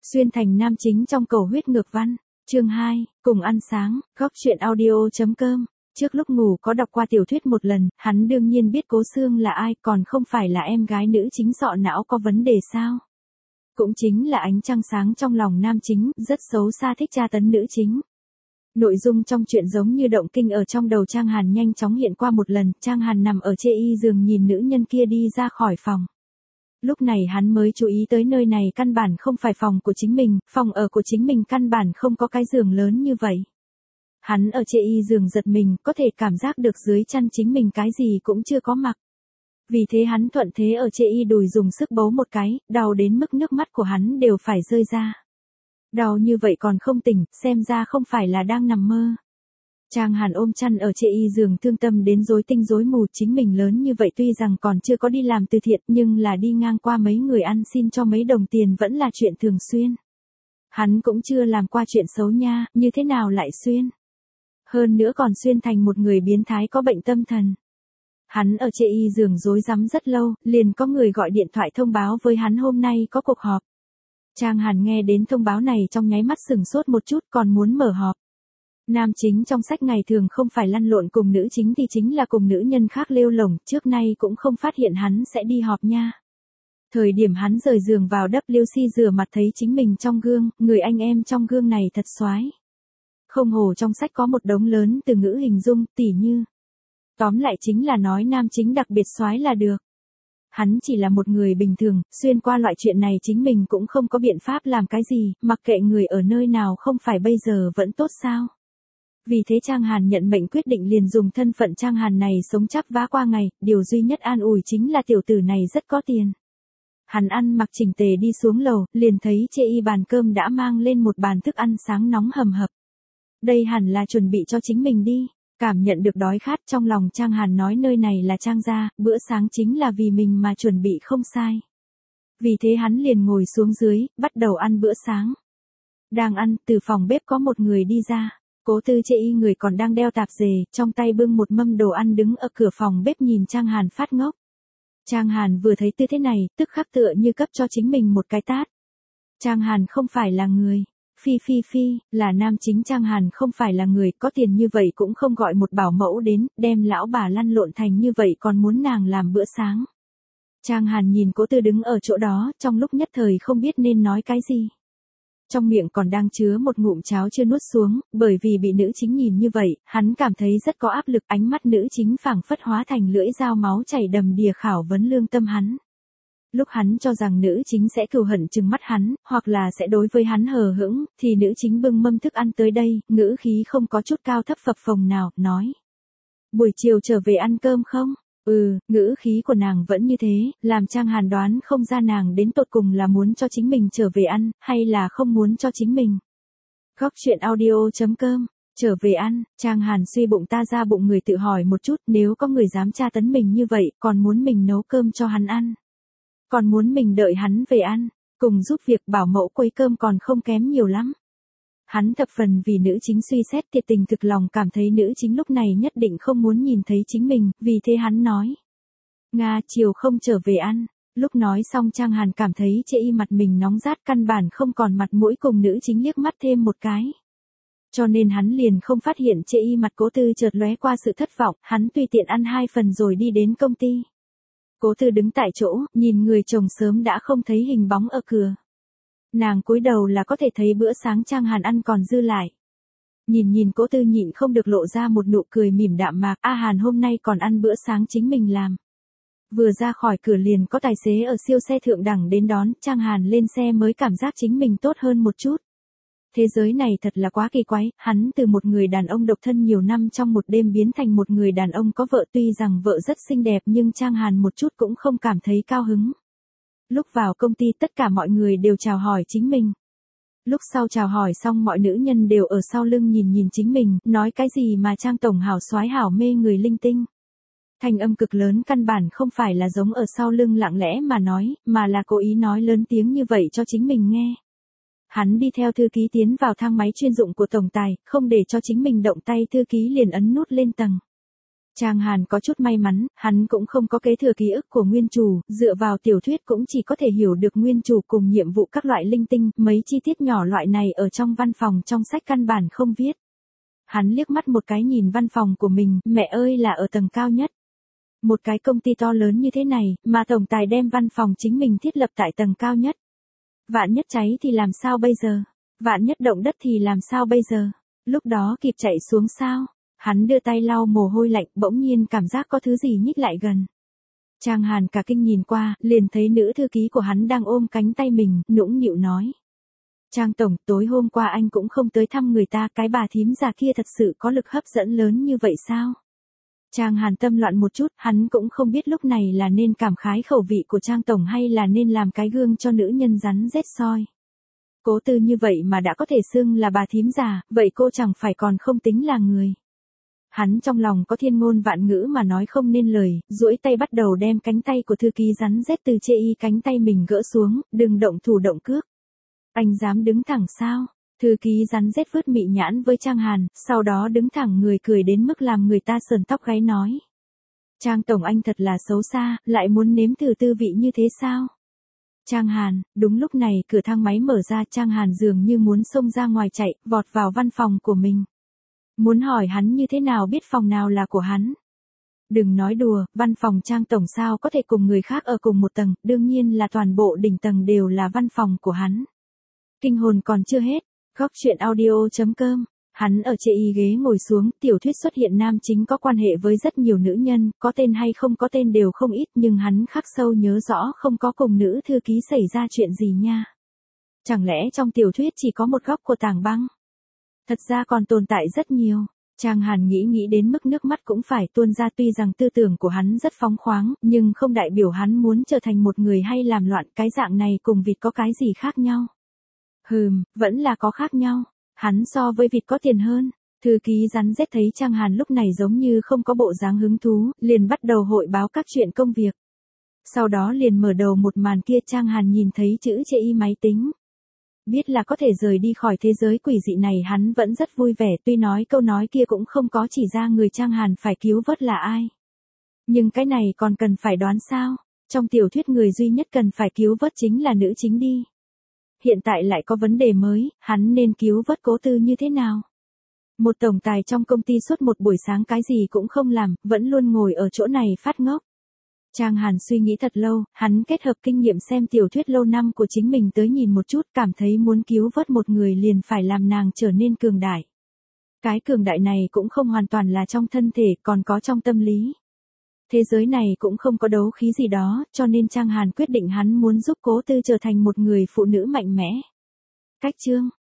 Xuyên thành nam chính trong cầu huyết ngược văn. Chương 2, cùng ăn sáng, góc chuyện audio.com. Trước lúc ngủ có đọc qua tiểu thuyết một lần, hắn đương nhiên biết Cố Sương là ai, còn không phải là em gái nữ chính sọ não có vấn đề sao. Cũng chính là ánh trăng sáng trong lòng nam chính, rất xấu xa thích tra tấn nữ chính. Nội dung trong chuyện giống như động kinh ở trong đầu Trang Hàn nhanh chóng hiện qua một lần, Trang Hàn nằm ở chê y giường nhìn nữ nhân kia đi ra khỏi phòng. Lúc này hắn mới chú ý tới nơi này căn bản không phải phòng của chính mình, phòng ở của chính mình căn bản không có cái giường lớn như vậy. Hắn ở chê y giường giật mình, có thể cảm giác được dưới chăn chính mình cái gì cũng chưa có mặc. Vì thế hắn thuận thế ở chê y đùi dùng sức bấu một cái, đau đến mức nước mắt của hắn đều phải rơi ra. Đau như vậy còn không tỉnh, xem ra không phải là đang nằm mơ. Trang Hàn ôm chăn ở chê y giường thương tâm đến rối tinh rối mù, chính mình lớn như vậy tuy rằng còn chưa có đi làm từ thiện nhưng là đi ngang qua mấy người ăn xin cho mấy đồng tiền vẫn là chuyện thường xuyên. Hắn cũng chưa làm qua chuyện xấu nha, như thế nào lại xuyên. Hơn nữa còn xuyên thành một người biến thái có bệnh tâm thần. Hắn ở chê y giường rối rắm rất lâu, liền có người gọi điện thoại thông báo với hắn hôm nay có cuộc họp. Trang Hàn nghe đến thông báo này trong nháy mắt sửng sốt một chút còn muốn mở họp. Nam chính trong sách ngày thường không phải lăn lộn cùng nữ chính thì chính là cùng nữ nhân khác lêu lổng, trước nay cũng không phát hiện hắn sẽ đi họp nha. Thời điểm hắn rời giường vào WC rửa mặt thấy chính mình trong gương, người anh em trong gương này thật xoái. Không hồ trong sách có một đống lớn từ ngữ hình dung, tỉ như. Tóm lại chính là nói nam chính đặc biệt xoái là được. Hắn chỉ là một người bình thường, xuyên qua loại chuyện này chính mình cũng không có biện pháp làm cái gì, mặc kệ người ở nơi nào không phải bây giờ vẫn tốt sao. Vì thế Trang Hàn nhận mệnh quyết định liền dùng thân phận Trang Hàn này sống chắp vá qua ngày, điều duy nhất an ủi chính là tiểu tử này rất có tiền. Hắn ăn mặc chỉnh tề đi xuống lầu, liền thấy chê y bàn cơm đã mang lên một bàn thức ăn sáng nóng hầm hập. Đây hẳn là chuẩn bị cho chính mình đi. Cảm nhận được đói khát trong lòng Trang Hàn nói nơi này là Trang gia, bữa sáng chính là vì mình mà chuẩn bị không sai. Vì thế hắn liền ngồi xuống dưới, bắt đầu ăn bữa sáng. Đang ăn, từ phòng bếp có một người đi ra. Cố Tư chê y người còn đang đeo tạp dề, trong tay bưng một mâm đồ ăn đứng ở cửa phòng bếp nhìn Trang Hàn phát ngốc. Trang Hàn vừa thấy tư thế này, tức khắc tựa như cấp cho chính mình một cái tát. Trang Hàn không phải là người. Phi, là nam chính Trang Hàn không phải là người, có tiền như vậy cũng không gọi một bảo mẫu đến, đem lão bà lăn lộn thành như vậy còn muốn nàng làm bữa sáng. Trang Hàn nhìn Cố Tư đứng ở chỗ đó, trong lúc nhất thời không biết nên nói cái gì. Trong miệng còn đang chứa một ngụm cháo chưa nuốt xuống, bởi vì bị nữ chính nhìn như vậy, hắn cảm thấy rất có áp lực, ánh mắt nữ chính phảng phất hóa thành lưỡi dao máu chảy đầm đìa khảo vấn lương tâm hắn. Lúc hắn cho rằng nữ chính sẽ cừu hận trừng mắt hắn, hoặc là sẽ đối với hắn hờ hững, thì nữ chính bưng mâm thức ăn tới đây, ngữ khí không có chút cao thấp phập phồng nào, nói. Buổi chiều trở về ăn cơm không? Ngữ khí của nàng vẫn như thế, làm Trang Hàn đoán không ra nàng đến tột cùng là muốn cho chính mình trở về ăn, hay là không muốn cho chính mình. Góc chuyện audio.com. Trở về ăn, Trang Hàn suy bụng ta ra bụng người tự hỏi một chút, nếu có người dám tra tấn mình như vậy, còn muốn mình nấu cơm cho hắn ăn. Còn muốn mình đợi hắn về ăn, cùng giúp việc bảo mẫu quấy cơm còn không kém nhiều lắm. Hắn thập phần vì nữ chính suy xét thiệt tình thực lòng cảm thấy nữ chính lúc này nhất định không muốn nhìn thấy chính mình, vì thế hắn nói. Nga chiều không trở về ăn, lúc nói xong Trang Hàn cảm thấy chê y mặt mình nóng rát căn bản không còn mặt mũi cùng nữ chính liếc mắt thêm một cái. Cho nên hắn liền không phát hiện chê y mặt Cố Tư chợt lóe qua sự thất vọng, hắn tùy tiện ăn 2 phần rồi đi đến công ty. Cố Tư đứng tại chỗ, nhìn người chồng sớm đã không thấy hình bóng ở cửa. Nàng cúi đầu là có thể thấy bữa sáng Trang Hàn ăn còn dư lại. Nhìn Cố Tư nhịn không được lộ ra một nụ cười mỉm đạm mạc, A Hàn hôm nay còn ăn bữa sáng chính mình làm. Vừa ra khỏi cửa liền có tài xế ở siêu xe thượng đẳng đến đón, Trang Hàn lên xe mới cảm giác chính mình tốt hơn một chút. Thế giới này thật là quá kỳ quái, hắn từ một người đàn ông độc thân nhiều năm trong một đêm biến thành một người đàn ông có vợ, tuy rằng vợ rất xinh đẹp nhưng Trang Hàn một chút cũng không cảm thấy cao hứng. Lúc vào công ty tất cả mọi người đều chào hỏi chính mình. Lúc sau chào hỏi xong mọi nữ nhân đều ở sau lưng nhìn chính mình, nói cái gì mà Trang tổng hảo soái hảo mê người linh tinh. Thanh âm cực lớn căn bản không phải là giống ở sau lưng lặng lẽ mà nói, mà là cố ý nói lớn tiếng như vậy cho chính mình nghe. Hắn đi theo thư ký tiến vào thang máy chuyên dụng của tổng tài, không để cho chính mình động tay thư ký liền ấn nút lên tầng. Trang Hàn có chút may mắn, hắn cũng không có kế thừa ký ức của nguyên chủ, dựa vào tiểu thuyết cũng chỉ có thể hiểu được nguyên chủ cùng nhiệm vụ các loại linh tinh, mấy chi tiết nhỏ loại này ở trong văn phòng trong sách căn bản không viết. Hắn liếc mắt một cái nhìn văn phòng của mình, mẹ ơi là ở tầng cao nhất. Một cái công ty to lớn như thế này, mà tổng tài đem văn phòng chính mình thiết lập tại tầng cao nhất. Vạn nhất cháy thì làm sao bây giờ? Vạn nhất động đất thì làm sao bây giờ? Lúc đó kịp chạy xuống sao? Hắn đưa tay lau mồ hôi lạnh, bỗng nhiên cảm giác có thứ gì nhích lại gần. Trang Hàn cả kinh nhìn qua, liền thấy nữ thư ký của hắn đang ôm cánh tay mình, nũng nịu nói. Trang tổng, tối hôm qua anh cũng không tới thăm người ta, cái bà thím già kia thật sự có lực hấp dẫn lớn như vậy sao? Trang Hàn tâm loạn một chút, hắn cũng không biết lúc này là nên cảm khái khẩu vị của Trang tổng hay là nên làm cái gương cho nữ nhân rắn rết soi. Cố Tư như vậy mà đã có thể xưng là bà thím già, vậy cô chẳng phải còn không tính là người. Hắn trong lòng có thiên ngôn vạn ngữ mà nói không nên lời, duỗi tay bắt đầu đem cánh tay của thư ký rắn rết từ chê y cánh tay mình gỡ xuống, đừng động thủ động cước. Anh dám đứng thẳng sao? Thư ký rắn rết vứt mị nhãn với Trang Hàn, sau đó đứng thẳng người cười đến mức làm người ta sờn tóc gáy nói. Trang tổng anh thật là xấu xa, lại muốn nếm thử tư vị như thế sao? Trang Hàn, đúng lúc này cửa thang máy mở ra, Trang Hàn dường như muốn xông ra ngoài chạy, vọt vào văn phòng của mình. Muốn hỏi hắn như thế nào biết phòng nào là của hắn. Đừng nói đùa, văn phòng Trang tổng sao có thể cùng người khác ở cùng một tầng, đương nhiên là toàn bộ đỉnh tầng đều là văn phòng của hắn. Kinh hồn còn chưa hết, góc chuyện audio.com. Hắn ở chê y ghế ngồi xuống, tiểu thuyết xuất hiện nam chính có quan hệ với rất nhiều nữ nhân, có tên hay không có tên đều không ít, nhưng hắn khắc sâu nhớ rõ không có cùng nữ thư ký xảy ra chuyện gì nha. Chẳng lẽ trong tiểu thuyết chỉ có một góc của tảng băng? Thật ra còn tồn tại rất nhiều. Trang Hàn nghĩ đến mức nước mắt cũng phải tuôn ra, tuy rằng tư tưởng của hắn rất phóng khoáng, nhưng không đại biểu hắn muốn trở thành một người hay làm loạn, cái dạng này cùng vịt có cái gì khác nhau? Vẫn là có khác nhau. Hắn so với vịt có tiền hơn. Thư ký rắn rết thấy Trang Hàn lúc này giống như không có bộ dáng hứng thú, liền bắt đầu hội báo các chuyện công việc. Sau đó liền mở đầu một màn kia, Trang Hàn nhìn thấy chữ chê y máy tính. Biết là có thể rời đi khỏi thế giới quỷ dị này, hắn vẫn rất vui vẻ, tuy nói câu nói kia cũng không có chỉ ra người Trang Hàn phải cứu vớt là ai. Nhưng cái này còn cần phải đoán sao? Trong tiểu thuyết người duy nhất cần phải cứu vớt chính là nữ chính đi. Hiện tại lại có vấn đề mới, hắn nên cứu vớt Cố Tư như thế nào? Một tổng tài trong công ty suốt một buổi sáng cái gì cũng không làm, vẫn luôn ngồi ở chỗ này phát ngốc. Trang Hàn suy nghĩ thật lâu, hắn kết hợp kinh nghiệm xem tiểu thuyết lâu năm của chính mình tới nhìn một chút, cảm thấy muốn cứu vớt một người liền phải làm nàng trở nên cường đại. Cái cường đại này cũng không hoàn toàn là trong thân thể, còn có trong tâm lý. Thế giới này cũng không có đấu khí gì đó, cho nên Trang Hàn quyết định hắn muốn giúp Cố Tư trở thành một người phụ nữ mạnh mẽ. Cách chương